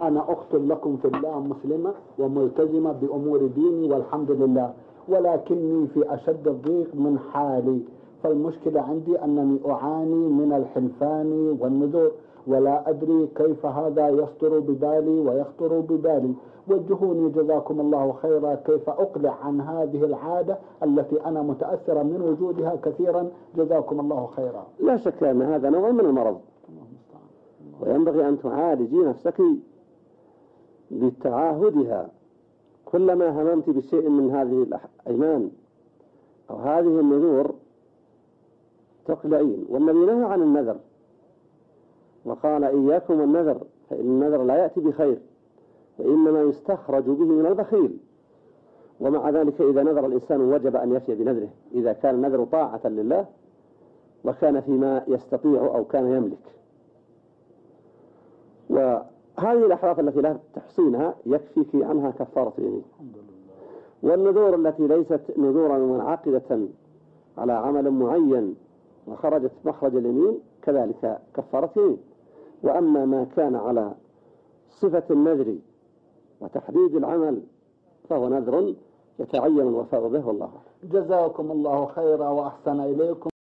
أنا أخت لكم في الله مسلمة وملتزمة بأمور ديني والحمد لله، ولكني في أشد الضيق من حالي. فالمشكلة عندي أنني أعاني من الحلفان والنذور، ولا أدري كيف هذا يصدر ببالي ويخطر ببالي. وجهوني جزاكم الله خيرا كيف أقلع عن هذه العادة التي أنا متأثرة من وجودها كثيرا. جزاكم الله خيرا. لا شك أن هذا نوع من المرض، وينبغي أن تعالجي نفسك بتعاهدها. كلما هممت بشيء من هذه الأيمان أو هذه النذور تقلعين. والنبي نهى عن النذر وقال إياكم النذر فإن النذر لا يأتي بخير وإنما يستخرج به من البخيل. ومع ذلك إذا نذر الإنسان وجب أن يفي بنذره إذا كان النذر طاعة لله وكان فيما يستطيع أو كان يملك. وهذه الأحراف التي لا تحصينها يكفيك عنها كفارة يمين. والنذور التي ليست نذورا منعقدة على عمل معين وخرجت مخرج اليمين كذلك كفارة يمين. وأما ما كان على صفة النذر وتحديد العمل فهو نذر يتعين الوفاء به والله. جزاكم الله خيرا وأحسن إليكم.